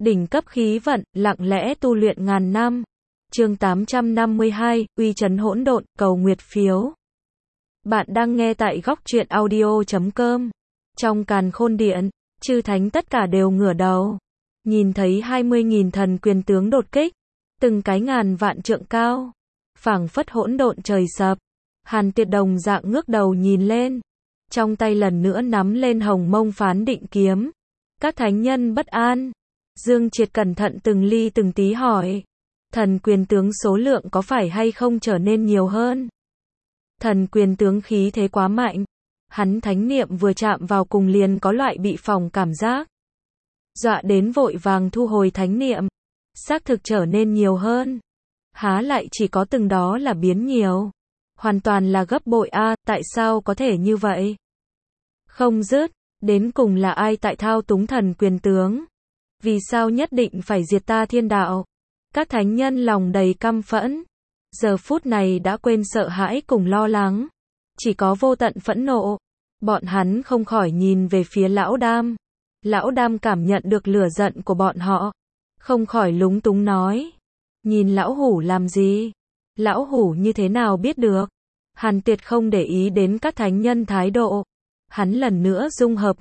đỉnh cấp khí vận, lặng lẽ tu luyện ngàn năm. Chương 852, uy trấn hỗn độn, cầu nguyệt phiếu. Bạn đang nghe tại góc truyện audio.com. Trong càn khôn điện, chư thánh tất cả đều ngửa đầu. Nhìn thấy 20.000 thần quyền tướng đột kích, từng cái ngàn vạn trượng cao, phảng phất hỗn độn trời sập. Hàn Tuyệt đồng dạng ngước đầu nhìn lên, trong tay lần nữa nắm lên hồng mông phán định kiếm. Các thánh nhân bất an. Dương Triệt cẩn thận từng ly từng tí hỏi, thần quyền tướng số lượng có phải hay không trở nên nhiều hơn? Thần quyền tướng khí thế quá mạnh, hắn thánh niệm vừa chạm vào cùng liền có loại bị phỏng cảm giác. Dọa đến vội vàng thu hồi thánh niệm, xác thực trở nên nhiều hơn. Há lại chỉ có từng đó là biến nhiều, hoàn toàn là gấp bội a, tại sao có thể như vậy? Không dứt, đến cùng là ai tại thao túng thần quyền tướng? Vì sao nhất định phải diệt ta thiên đạo? Các thánh nhân lòng đầy căm phẫn, giờ phút này đã quên sợ hãi cùng lo lắng, chỉ có vô tận phẫn nộ. Bọn hắn không khỏi nhìn về phía Lão Đam. Lão Đam cảm nhận được lửa giận của bọn họ, không khỏi lúng túng nói, nhìn Lão Hủ làm gì? Lão Hủ như thế nào biết được? Hàn Tuyệt không để ý đến các thánh nhân thái độ, hắn lần nữa dung hợp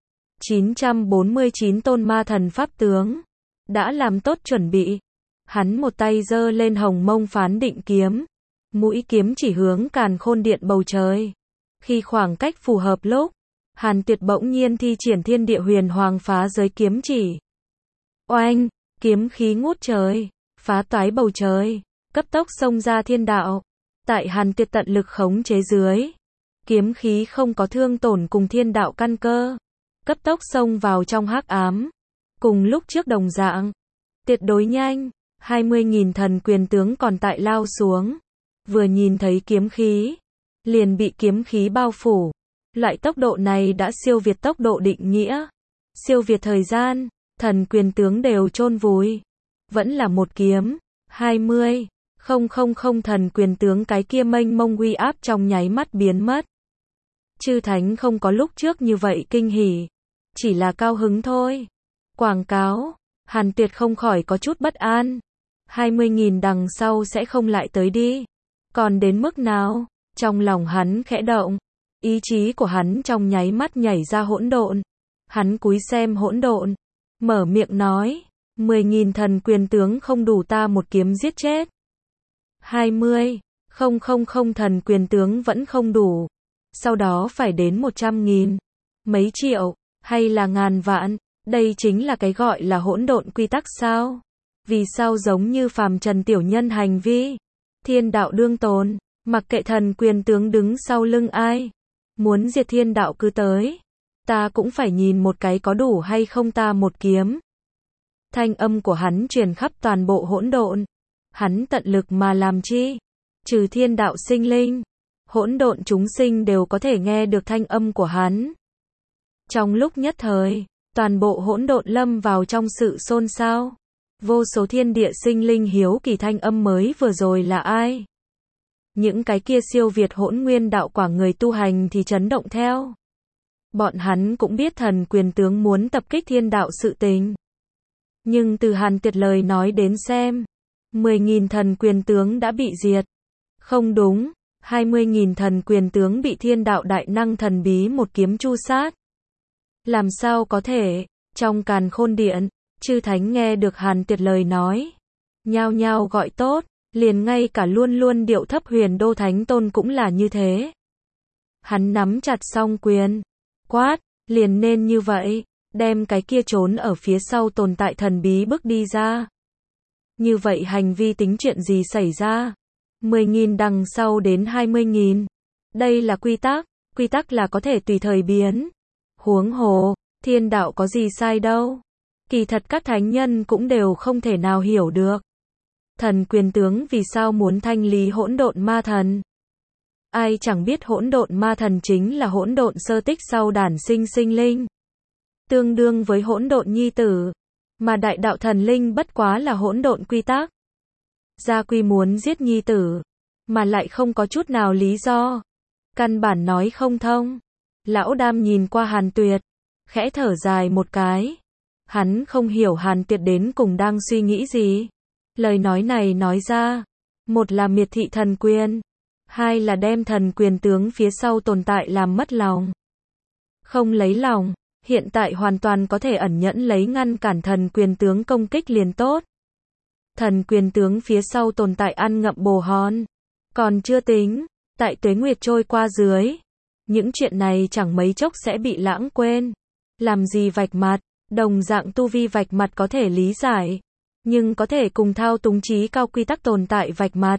949 tôn ma thần pháp tướng, đã làm tốt chuẩn bị. Hắn một tay giơ lên hồng mông phán định kiếm, mũi kiếm chỉ hướng càn khôn điện bầu trời. Khi khoảng cách phù hợp lúc, Hàn Tuyệt bỗng nhiên thi triển thiên địa huyền hoàng phá giới kiếm chỉ. Oanh, kiếm khí ngút trời, phá toái bầu trời, cấp tốc xông ra thiên đạo. Tại Hàn Tuyệt tận lực khống chế dưới, kiếm khí không có thương tổn cùng thiên đạo căn cơ, cấp tốc xông vào trong hắc ám. Cùng lúc trước đồng dạng, tuyệt đối nhanh, 20.000 thần quyền tướng còn tại lao xuống, vừa nhìn thấy kiếm khí, liền bị kiếm khí bao phủ. Loại tốc độ này đã siêu việt tốc độ định nghĩa, siêu việt thời gian, thần quyền tướng đều chôn vùi. Vẫn là một kiếm, 20,000 thần quyền tướng cái kia mênh mông uy áp trong nháy mắt biến mất. Chư thánh không có lúc trước như vậy kinh hỉ, chỉ là cao hứng thôi. Quảng cáo, Hàn Tuyệt không khỏi có chút bất an. 20.000 đằng sau sẽ không lại tới đi. Còn đến mức nào? Trong lòng hắn khẽ động, ý chí của hắn trong nháy mắt nhảy ra hỗn độn. Hắn cúi xem hỗn độn, mở miệng nói, 10.000 thần quyền tướng không đủ ta một kiếm giết chết. 20,000 thần quyền tướng vẫn không đủ. Sau đó phải đến 100.000, mấy triệu, hay là ngàn vạn. Đây chính là cái gọi là hỗn độn quy tắc sao? Vì sao giống như phàm trần tiểu nhân hành vi? Thiên đạo đương tồn, mặc kệ thần quyền tướng đứng sau lưng ai, muốn diệt thiên đạo cứ tới, ta cũng phải nhìn một cái có đủ hay không ta một kiếm. Thanh âm của hắn truyền khắp toàn bộ hỗn độn. Hắn tận lực mà làm chi? Trừ thiên đạo sinh linh, hỗn độn chúng sinh đều có thể nghe được thanh âm của hắn. Trong lúc nhất thời, toàn bộ hỗn độn lâm vào trong sự xôn xao. Vô số thiên địa sinh linh hiếu kỳ thanh âm mới vừa rồi là ai? Những cái kia siêu việt hỗn nguyên đạo quả người tu hành thì chấn động theo. Bọn hắn cũng biết thần quyền tướng muốn tập kích thiên đạo sự tình. Nhưng từ Hàn Tuyệt lời nói đến xem, 10.000 thần quyền tướng đã bị diệt. Không đúng, 20.000 thần quyền tướng bị thiên đạo đại năng thần bí một kiếm chu sát. Làm sao có thể? Trong càn khôn điện, chư thánh nghe được Hàn Tuyệt lời nói, nhao nhao gọi tốt, liền ngay cả luôn luôn điệu thấp Huyền Đô Thánh Tôn cũng là như thế. Hắn nắm chặt song quyền, quát, liền nên như vậy, đem cái kia trốn ở phía sau tồn tại thần bí bước đi ra. Như vậy hành vi tính chuyện gì xảy ra? 10.000 đằng sau đến 20.000. Đây là quy tắc là có thể tùy thời biến. Huống hồ, thiên đạo có gì sai đâu. Kỳ thật các thánh nhân cũng đều không thể nào hiểu được. Thần quyền tướng vì sao muốn thanh lý hỗn độn ma thần? Ai chẳng biết hỗn độn ma thần chính là hỗn độn sơ tích sau đản sinh sinh linh. Tương đương với hỗn độn nhi tử. Mà đại đạo thần linh bất quá là hỗn độn quy tắc. Gia quy muốn giết nhi tử, mà lại không có chút nào lý do. Căn bản nói không thông. Lão Đam nhìn qua Hàn Tuyệt, khẽ thở dài một cái. Hắn không hiểu Hàn Tuyệt đến cùng đang suy nghĩ gì. Lời nói này nói ra, một là miệt thị thần quyền, hai là đem thần quyền tướng phía sau tồn tại làm mất lòng. Không lấy lòng, hiện tại hoàn toàn có thể ẩn nhẫn lấy ngăn cản thần quyền tướng công kích liền tốt. Thần quyền tướng phía sau tồn tại ăn ngậm bồ hòn. Còn chưa tính, tại tuế nguyệt trôi qua dưới, những chuyện này chẳng mấy chốc sẽ bị lãng quên. Làm gì vạch mặt, đồng dạng tu vi vạch mặt có thể lý giải, nhưng có thể cùng thao túng trí cao quy tắc tồn tại vạch mặt.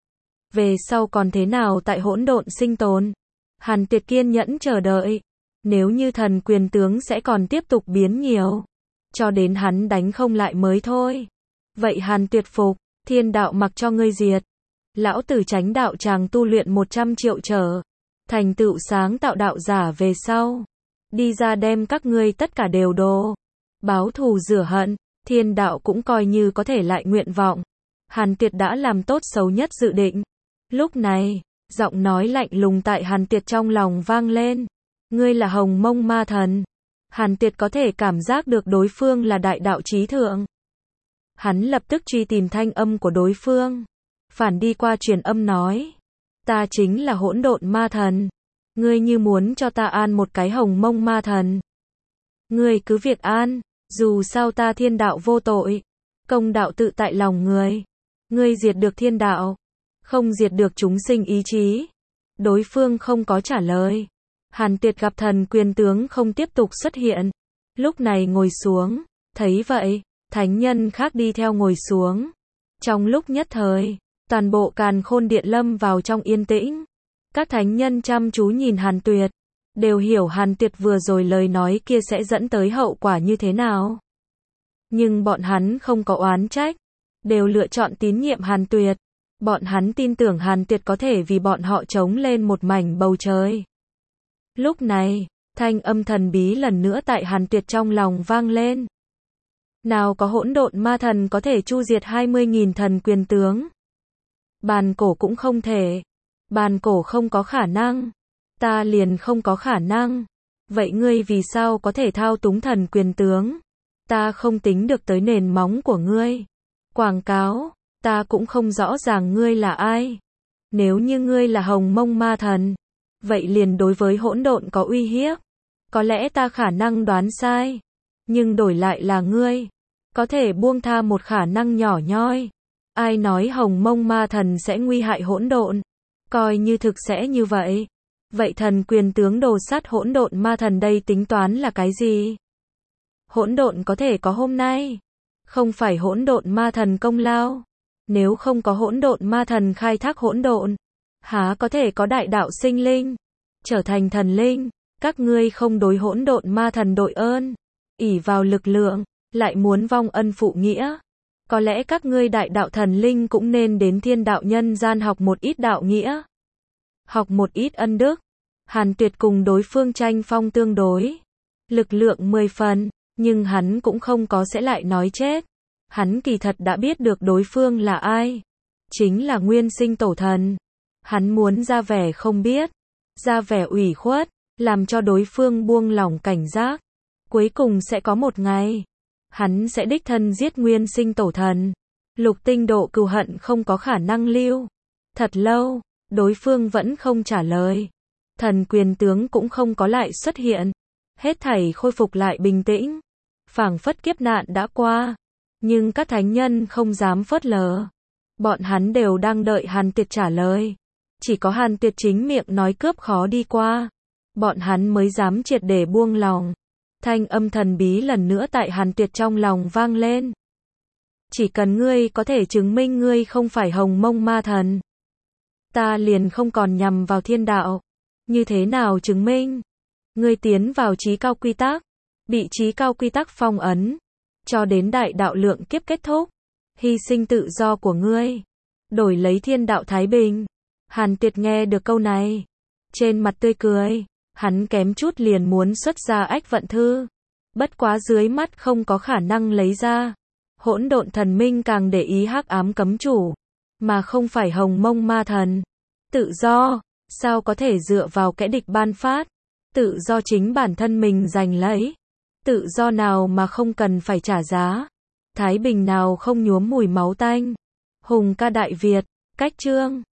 Về sau còn thế nào tại hỗn độn sinh tồn? Hàn Tuyệt kiên nhẫn chờ đợi. Nếu như thần quyền tướng sẽ còn tiếp tục biến nhiều, cho đến hắn đánh không lại mới thôi. Vậy Hàn Tuyệt phục, thiên đạo mặc cho ngươi diệt. Lão tử tránh đạo tràng tu luyện 100 triệu trở, thành tựu sáng tạo đạo giả về sau. Đi ra đem các ngươi tất cả đều đồ. Báo thù rửa hận, thiên đạo cũng coi như có thể lại nguyện vọng. Hàn Tuyệt đã làm tốt xấu nhất dự định. Lúc này, giọng nói lạnh lùng tại Hàn Tuyệt trong lòng vang lên. Ngươi là Hồng Mông Ma Thần. Hàn Tuyệt có thể cảm giác được đối phương là đại đạo chí thượng. Hắn lập tức truy tìm thanh âm của đối phương. Phản đi qua truyền âm nói. Ta chính là Hỗn Độn Ma Thần. Ngươi như muốn cho ta an một cái Hồng Mông Ma Thần. Ngươi cứ việc an, dù sao ta thiên đạo vô tội. Công đạo tự tại lòng người. Ngươi diệt được thiên đạo, không diệt được chúng sinh ý chí. Đối phương không có trả lời. Hàn Tuyệt gặp thần quyền tướng không tiếp tục xuất hiện. Lúc này ngồi xuống, thấy vậy, thánh nhân khác đi theo ngồi xuống. Trong lúc nhất thời, toàn bộ Càn Khôn Điện lâm vào trong yên tĩnh. Các thánh nhân chăm chú nhìn Hàn Tuyệt, đều hiểu Hàn Tuyệt vừa rồi lời nói kia sẽ dẫn tới hậu quả như thế nào. Nhưng bọn hắn không có oán trách, đều lựa chọn tín nhiệm Hàn Tuyệt. Bọn hắn tin tưởng Hàn Tuyệt có thể vì bọn họ chống lên một mảnh bầu trời. Lúc này, thanh âm thần bí lần nữa tại Hàn Tuyệt trong lòng vang lên. Nào có hỗn độn ma thần có thể chu diệt 20.000 thần quyền tướng. Bàn cổ cũng không thể. Bàn cổ không có khả năng. Ta liền không có khả năng. Vậy ngươi vì sao có thể thao túng thần quyền tướng? Ta không tính được tới nền móng của ngươi. Quảng cáo, ta cũng không rõ ràng ngươi là ai. Nếu như ngươi là Hồng Mông Ma Thần, vậy liền đối với hỗn độn có uy hiếp. Có lẽ ta khả năng đoán sai, nhưng đổi lại là ngươi, có thể buông tha một khả năng nhỏ nhoi. Ai nói Hồng Mông Ma Thần sẽ nguy hại hỗn độn? Coi như thực sẽ như vậy. Vậy thần quyền tướng đồ sát hỗn độn ma thần đây tính toán là cái gì? Hỗn độn có thể có hôm nay, không phải hỗn độn ma thần công lao. Nếu không có hỗn độn ma thần khai thác hỗn độn, há có thể có đại đạo sinh linh, trở thành thần linh. Các ngươi không đối hỗn độn ma thần đội ơn, ỷ vào lực lượng, lại muốn vong ân phụ nghĩa. Có lẽ các ngươi đại đạo thần linh cũng nên đến thiên đạo nhân gian học một ít đạo nghĩa, học một ít ân đức. Hàn Tuyệt cùng đối phương tranh phong tương đối, lực lượng 10 phần, nhưng hắn cũng không có sẽ lại nói chết. Hắn kỳ thật đã biết được đối phương là ai, chính là Nguyên Sinh Tổ Thần. Hắn muốn ra vẻ không biết, ra vẻ ủy khuất, làm cho đối phương buông lỏng cảnh giác. Cuối cùng sẽ có một ngày, hắn sẽ đích thân giết Nguyên Sinh Tổ Thần. Lục tinh độ cừu hận không có khả năng lưu. Thật lâu, đối phương vẫn không trả lời. Thần quyền tướng cũng không có lại xuất hiện. Hết thảy khôi phục lại bình tĩnh. Phảng phất kiếp nạn đã qua. Nhưng các thánh nhân không dám phớt lờ. Bọn hắn đều đang đợi Hàn Tuyệt trả lời. Chỉ có Hàn Tuyệt chính miệng nói cướp khó đi qua, bọn hắn mới dám triệt để buông lòng. Thanh âm thần bí lần nữa tại Hàn Tuyệt trong lòng vang lên. Chỉ cần ngươi có thể chứng minh ngươi không phải Hồng Mông Ma Thần, ta liền không còn nhằm vào thiên đạo. Như thế nào chứng minh? Ngươi tiến vào chí cao quy tắc, bị chí cao quy tắc phong ấn, cho đến đại đạo lượng kiếp kết thúc, hy sinh tự do của ngươi, đổi lấy thiên đạo thái bình. Hàn Tuyệt nghe được câu này, trên mặt tươi cười, hắn kém chút liền muốn xuất ra ách vận thư. Bất quá dưới mắt không có khả năng lấy ra. Hỗn độn thần minh càng để ý hắc ám cấm chủ, mà không phải Hồng Mông Ma Thần. Tự do, sao có thể dựa vào kẻ địch ban phát? Tự do chính bản thân mình giành lấy. Tự do nào mà không cần phải trả giá? Thái bình nào không nhuốm mùi máu tanh? Hùng ca Đại Việt, cách chương